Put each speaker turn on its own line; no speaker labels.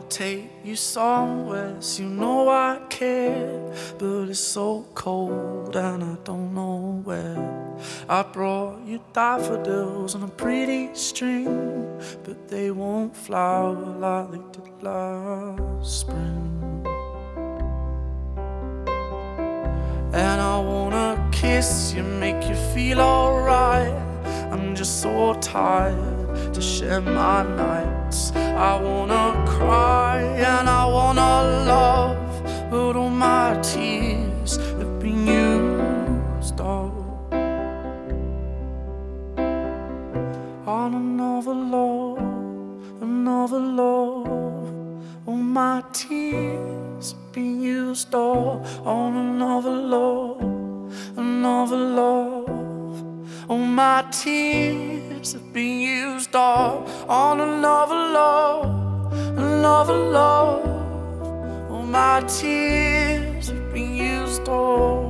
take you somewhere, so you know I care. But it's so cold and I don't know where. I brought you daffodils on a pretty string, but they won't flower like they did last spring. And I wanna kiss you, make you feel alright. I'm just so tired to share my nights. I wanna cry and I wanna love, but all my tears have been used up on another love, another love. All my tears have been used up on another love, another love. All my tears have been used up on another love, another love. All my tears have been used up.